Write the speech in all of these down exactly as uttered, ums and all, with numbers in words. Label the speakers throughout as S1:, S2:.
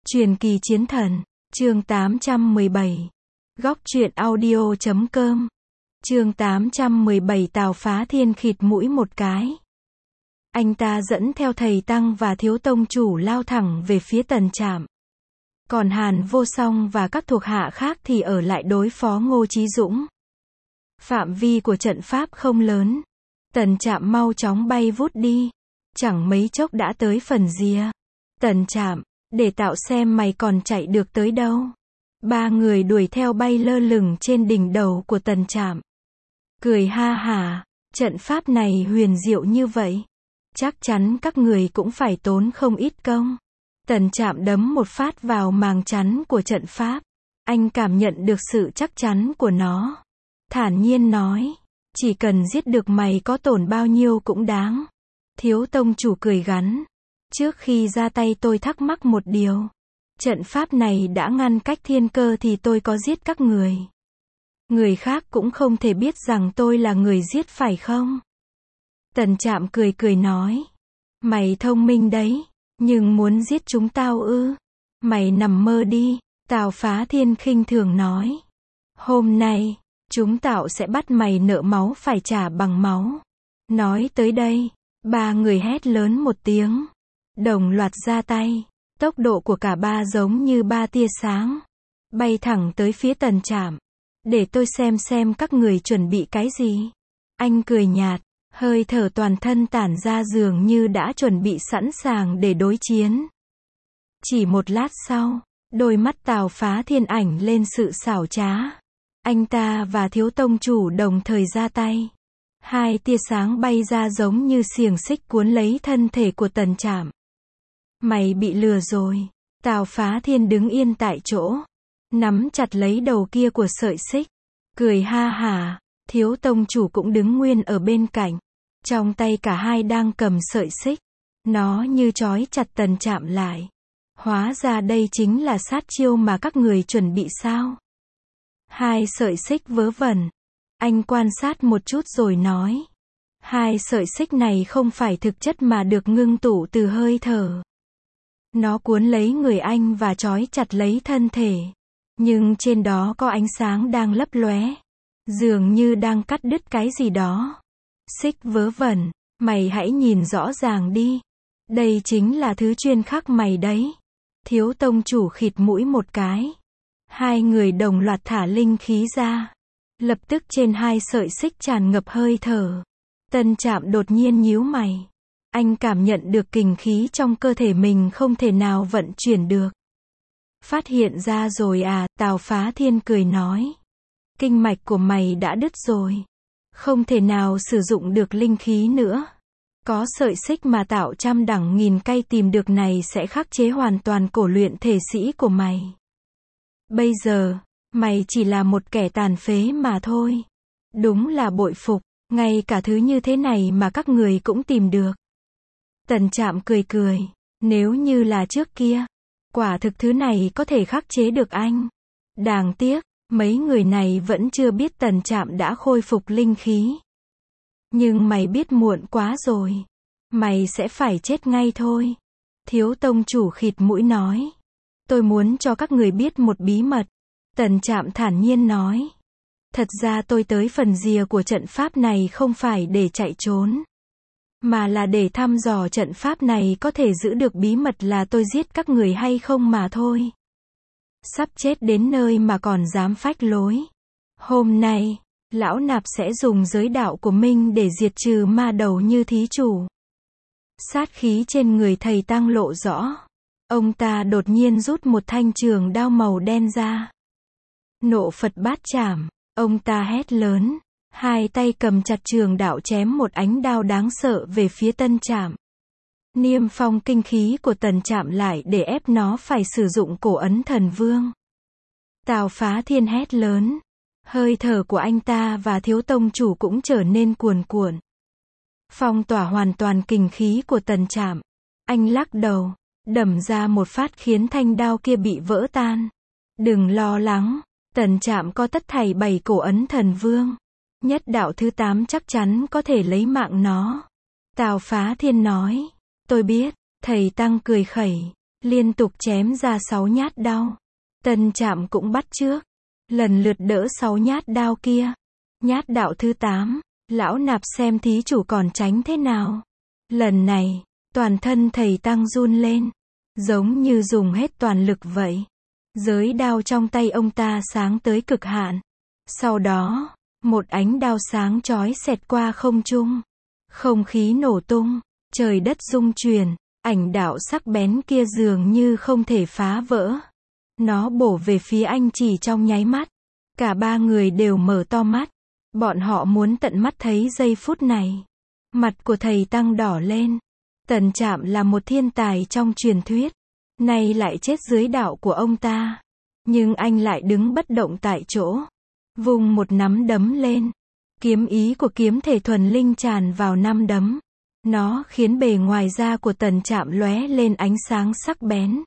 S1: Truyền kỳ chiến thần, chương tám trăm mười bảy. Góc truyện audio chấm com. Chương tám trăm mười bảy Tào Phá Thiên khịt mũi một cái. Anh ta dẫn theo thầy Tăng và thiếu tông chủ lao thẳng về phía Tần Trạm. Còn Hàn Vô Song và các thuộc hạ khác thì ở lại đối phó Ngô Chí Dũng. Phạm vi của trận pháp không lớn. Tần Trạm mau chóng bay vút đi. Chẳng mấy chốc đã tới phần rìa. Tần Trạm, để tạo xem mày còn chạy được tới đâu. Ba người đuổi theo bay lơ lửng trên đỉnh đầu của Tần Trạm. Cười ha hả, trận pháp này huyền diệu như vậy. Chắc chắn các người cũng phải tốn không ít công. Tần Trạm đấm một phát vào màng chắn của trận pháp. Anh cảm nhận được sự chắc chắn của nó. Thản nhiên nói, chỉ cần giết được mày có tổn bao nhiêu cũng đáng. Thiếu tông chủ cười gắn. Trước khi ra tay tôi thắc mắc một điều. Trận pháp này đã ngăn cách thiên cơ thì tôi có giết các người. Người khác cũng không thể biết rằng tôi là người giết phải không? Tần Trạm cười cười nói. Mày thông minh đấy, nhưng muốn giết chúng tao ư? Mày nằm mơ đi, Tào Phá Thiên khinh thường nói. Hôm nay, chúng tao sẽ bắt mày nợ máu phải trả bằng máu. Nói tới đây, ba người hét lớn một tiếng. Đồng loạt ra tay. Tốc độ của cả ba giống như ba tia sáng. Bay thẳng tới phía Tần Trạm. Để tôi xem xem các người chuẩn bị cái gì. Anh cười nhạt. Hơi thở toàn thân tản ra dường như đã chuẩn bị sẵn sàng để đối chiến. Chỉ một lát sau, đôi mắt Tào Phá Thiên ảnh lên sự xảo trá. Anh ta và thiếu tông chủ đồng thời ra tay. Hai tia sáng bay ra giống như xiềng xích cuốn lấy thân thể của Tần Trạm. Mày bị lừa rồi. Tào Phá Thiên đứng yên tại chỗ. Nắm chặt lấy đầu kia của sợi xích. Cười ha hả. Thiếu tông chủ cũng đứng nguyên ở bên cạnh. Trong tay cả hai đang cầm sợi xích. Nó như trói chặt Tần Trạm lại. Hóa ra đây chính là sát chiêu mà các người chuẩn bị sao? Hai sợi xích vớ vẩn. Anh quan sát một chút rồi nói. Hai sợi xích này không phải thực chất mà được ngưng tụ từ hơi thở. Nó cuốn lấy người anh và trói chặt lấy thân thể. Nhưng trên đó có ánh sáng đang lấp lóe. Dường như đang cắt đứt cái gì đó. Xích vớ vẩn, mày hãy nhìn rõ ràng đi. Đây chính là thứ chuyên khắc mày đấy. Thiếu tông chủ khịt mũi một cái. Hai người đồng loạt thả linh khí ra. Lập tức trên hai sợi xích tràn ngập hơi thở. Tần Trạm đột nhiên nhíu mày. Anh cảm nhận được kình khí trong cơ thể mình không thể nào vận chuyển được. Phát hiện ra rồi à, Tào Phá Thiên cười nói. Kinh mạch của mày đã đứt rồi. Không thể nào sử dụng được linh khí nữa. Có sợi xích mà tạo trăm đẳng nghìn cây tìm được này sẽ khắc chế hoàn toàn cổ luyện thể sĩ của mày. Bây giờ, mày chỉ là một kẻ tàn phế mà thôi. Đúng là bội phục, ngay cả thứ như thế này mà các người cũng tìm được. Tần Trạm cười cười, nếu như là trước kia, quả thực thứ này có thể khắc chế được anh. Đáng tiếc, mấy người này vẫn chưa biết Tần Trạm đã khôi phục linh khí. Nhưng mày biết muộn quá rồi. Mày sẽ phải chết ngay thôi. Thiếu tông chủ khịt mũi nói. Tôi muốn cho các người biết một bí mật. Tần Trạm thản nhiên nói. Thật ra tôi tới phần rìa của trận pháp này không phải để chạy trốn. Mà là để thăm dò trận pháp này có thể giữ được bí mật là tôi giết các người hay không mà thôi. Sắp chết đến nơi mà còn dám phách lối. Hôm nay, lão nạp sẽ dùng giới đạo của mình để diệt trừ ma đầu như thí chủ. Sát khí trên người thầy Tăng lộ rõ. Ông ta đột nhiên rút một thanh trường đao màu đen ra. Nộ Phật Bát Trảm, ông ta hét lớn. Hai tay cầm chặt trường đạo chém một ánh đao đáng sợ về phía Tần Trạm. Niêm phong kinh khí của Tần Trạm lại để ép nó phải sử dụng cổ ấn thần vương. Tào Phá Thiên hét lớn. Hơi thở của anh ta và thiếu tông chủ cũng trở nên cuồn cuộn. Phong tỏa hoàn toàn kinh khí của Tần Trạm. Anh lắc đầu, đầm ra một phát khiến thanh đao kia bị vỡ tan. Đừng lo lắng, Tần Trạm có tất thảy bảy cổ ấn thần vương. Nhất đạo thứ tám chắc chắn có thể lấy mạng nó. Tào Phá Thiên nói. Tôi biết, thầy Tăng cười khẩy. liên tục chém ra sáu nhát đao. Tân Trạm cũng bắt chước, lần lượt đỡ sáu nhát đao kia. Nhát đạo thứ tám, lão nạp xem thí chủ còn tránh thế nào. Lần này, toàn thân thầy Tăng run lên, giống như dùng hết toàn lực vậy. Giới đao trong tay ông ta sáng tới cực hạn. Sau đó, một ánh đao sáng chói xẹt qua không trung. Không khí nổ tung, trời đất rung chuyển, ảnh đạo sắc bén kia dường như không thể phá vỡ. Nó bổ về phía anh chỉ trong nháy mắt. Cả ba người đều mở to mắt. Bọn họ muốn tận mắt thấy giây phút này. Mặt của thầy Tăng đỏ lên. Tần Trạm là một thiên tài trong truyền thuyết. Nay lại chết dưới đạo của ông ta. Nhưng anh lại đứng bất động tại chỗ. Vùng một nắm đấm lên. Kiếm ý của kiếm thể thuần linh tràn vào nắm đấm. Nó khiến bề ngoài da của Tần Trạm lóe lên ánh sáng sắc bén.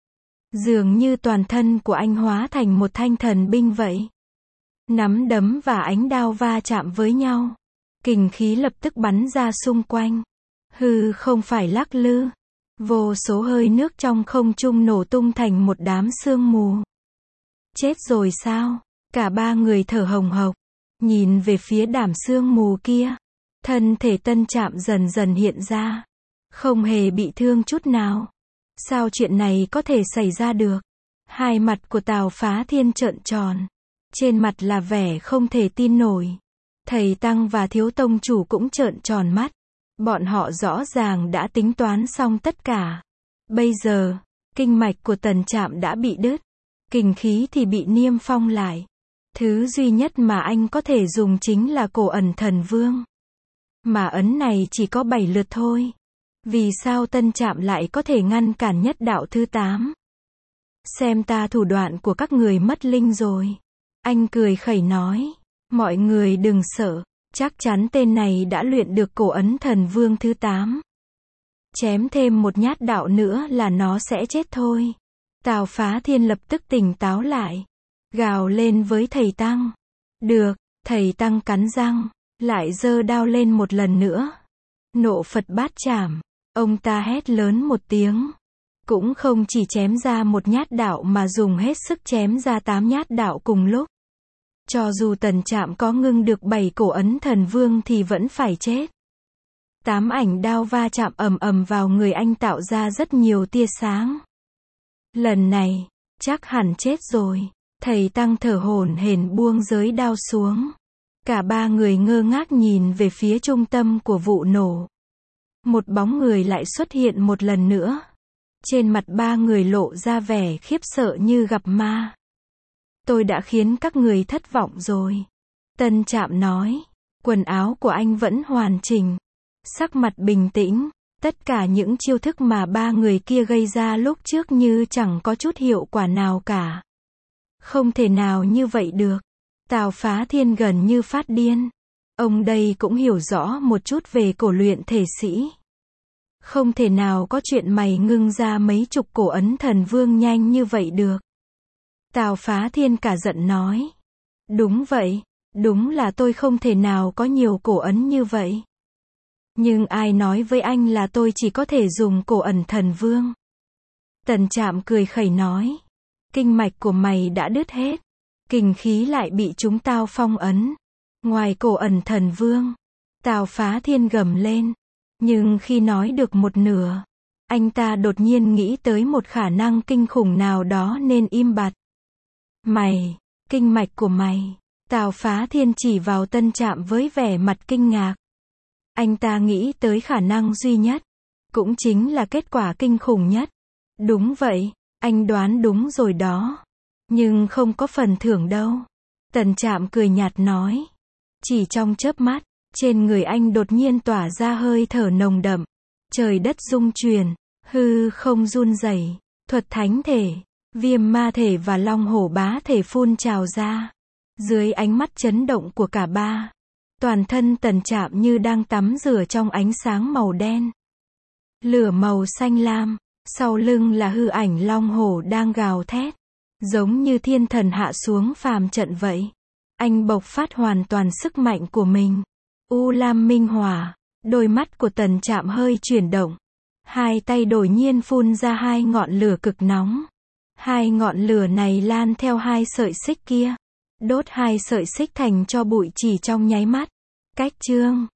S1: Dường như toàn thân của anh hóa thành một thanh thần binh vậy. Nắm đấm và ánh đao va chạm với nhau. Kình khí lập tức bắn ra xung quanh. Hư không phải lắc lư. Vô số hơi nước trong không trung nổ tung thành một đám sương mù. Chết rồi sao? Cả ba người thở hồng hộc. Nhìn về phía đám sương mù kia. Thân thể Tân Trạm dần dần hiện ra. Không hề bị thương chút nào. Sao chuyện này có thể xảy ra được? Hai mặt của Tào Phá Thiên trợn tròn. Trên mặt là vẻ không thể tin nổi. Thầy Tăng và Thiếu Tông Chủ cũng trợn tròn mắt. Bọn họ rõ ràng đã tính toán xong tất cả. Bây giờ, kinh mạch của Tần Trạm đã bị đứt. Kình khí thì bị niêm phong lại. Thứ duy nhất mà anh có thể dùng chính là cổ ẩn thần vương. Mà ấn này chỉ có bảy lượt thôi. Vì sao Tân Trạm lại có thể ngăn cản nhất đạo thứ tám? Xem ta thủ đoạn của các người mất linh rồi. Anh cười khẩy nói. Mọi người đừng sợ. Chắc chắn tên này đã luyện được cổ ấn thần vương thứ tám. Chém thêm một nhát đạo nữa là nó sẽ chết thôi. Tào Phá Thiên lập tức tỉnh táo lại. Gào lên với thầy Tăng. Được, thầy Tăng cắn răng. Lại giơ đao lên một lần nữa. Nộ Phật Bát Chảm. Ông ta hét lớn một tiếng. Cũng không chỉ chém ra một nhát đạo mà dùng hết sức chém ra tám nhát đạo cùng lúc. Cho dù Tần Trạm có ngưng được bảy cổ ấn thần vương thì vẫn phải chết. Tám ảnh đao va chạm ầm ầm vào người anh tạo ra rất nhiều tia sáng. Lần này, chắc hẳn chết rồi. Thầy Tăng thở hổn hển buông giới đao xuống. Cả ba người ngơ ngác nhìn về phía trung tâm của vụ nổ. Một bóng người lại xuất hiện một lần nữa. Trên mặt ba người lộ ra vẻ khiếp sợ như gặp ma. Tôi đã khiến các người thất vọng rồi. Tân Trạm nói. Quần áo của anh vẫn hoàn chỉnh. Sắc mặt bình tĩnh. Tất cả những chiêu thức mà ba người kia gây ra lúc trước như chẳng có chút hiệu quả nào cả. Không thể nào như vậy được. Tào Phá Thiên gần như phát điên. Ông đây cũng hiểu rõ một chút về cổ luyện thể sĩ. Không thể nào có chuyện mày ngưng ra mấy chục cổ ấn thần vương nhanh như vậy được. Tào Phá Thiên cả giận nói. Đúng vậy, đúng là tôi không thể nào có nhiều cổ ấn như vậy. Nhưng ai nói với anh là tôi chỉ có thể dùng cổ ẩn thần vương? Tần Trạm cười khẩy nói. Kinh mạch của mày đã đứt hết. Kình khí lại bị chúng tao phong ấn. Ngoài cổ ẩn thần vương. Tào Phá Thiên gầm lên. Nhưng khi nói được một nửa, anh ta đột nhiên nghĩ tới một khả năng kinh khủng nào đó nên im bặt. Mày, kinh mạch của mày. Tào Phá Thiên chỉ vào Tân Trạm với vẻ mặt kinh ngạc. Anh ta nghĩ tới khả năng duy nhất. Cũng chính là kết quả kinh khủng nhất. Đúng vậy, anh đoán đúng rồi đó. Nhưng không có phần thưởng đâu. Tần Trạm cười nhạt nói. Chỉ trong chớp mắt, trên người anh đột nhiên tỏa ra hơi thở nồng đậm. Trời đất rung chuyển, hư không run rẩy, thuật thánh thể, viêm ma thể và long hổ bá thể phun trào ra. Dưới ánh mắt chấn động của cả ba, toàn thân Tần Trạm như đang tắm rửa trong ánh sáng màu đen. Lửa màu xanh lam, sau lưng là hư ảnh long hổ đang gào thét. Giống như thiên thần hạ xuống phàm trận vậy. Anh bộc phát hoàn toàn sức mạnh của mình. U Lam Minh Hỏa, đôi mắt của Tần Trạm hơi chuyển động. Hai tay đột nhiên phun ra hai ngọn lửa cực nóng. Hai ngọn lửa này lan theo hai sợi xích kia, đốt hai sợi xích thành tro bụi chỉ trong nháy mắt. Cách chương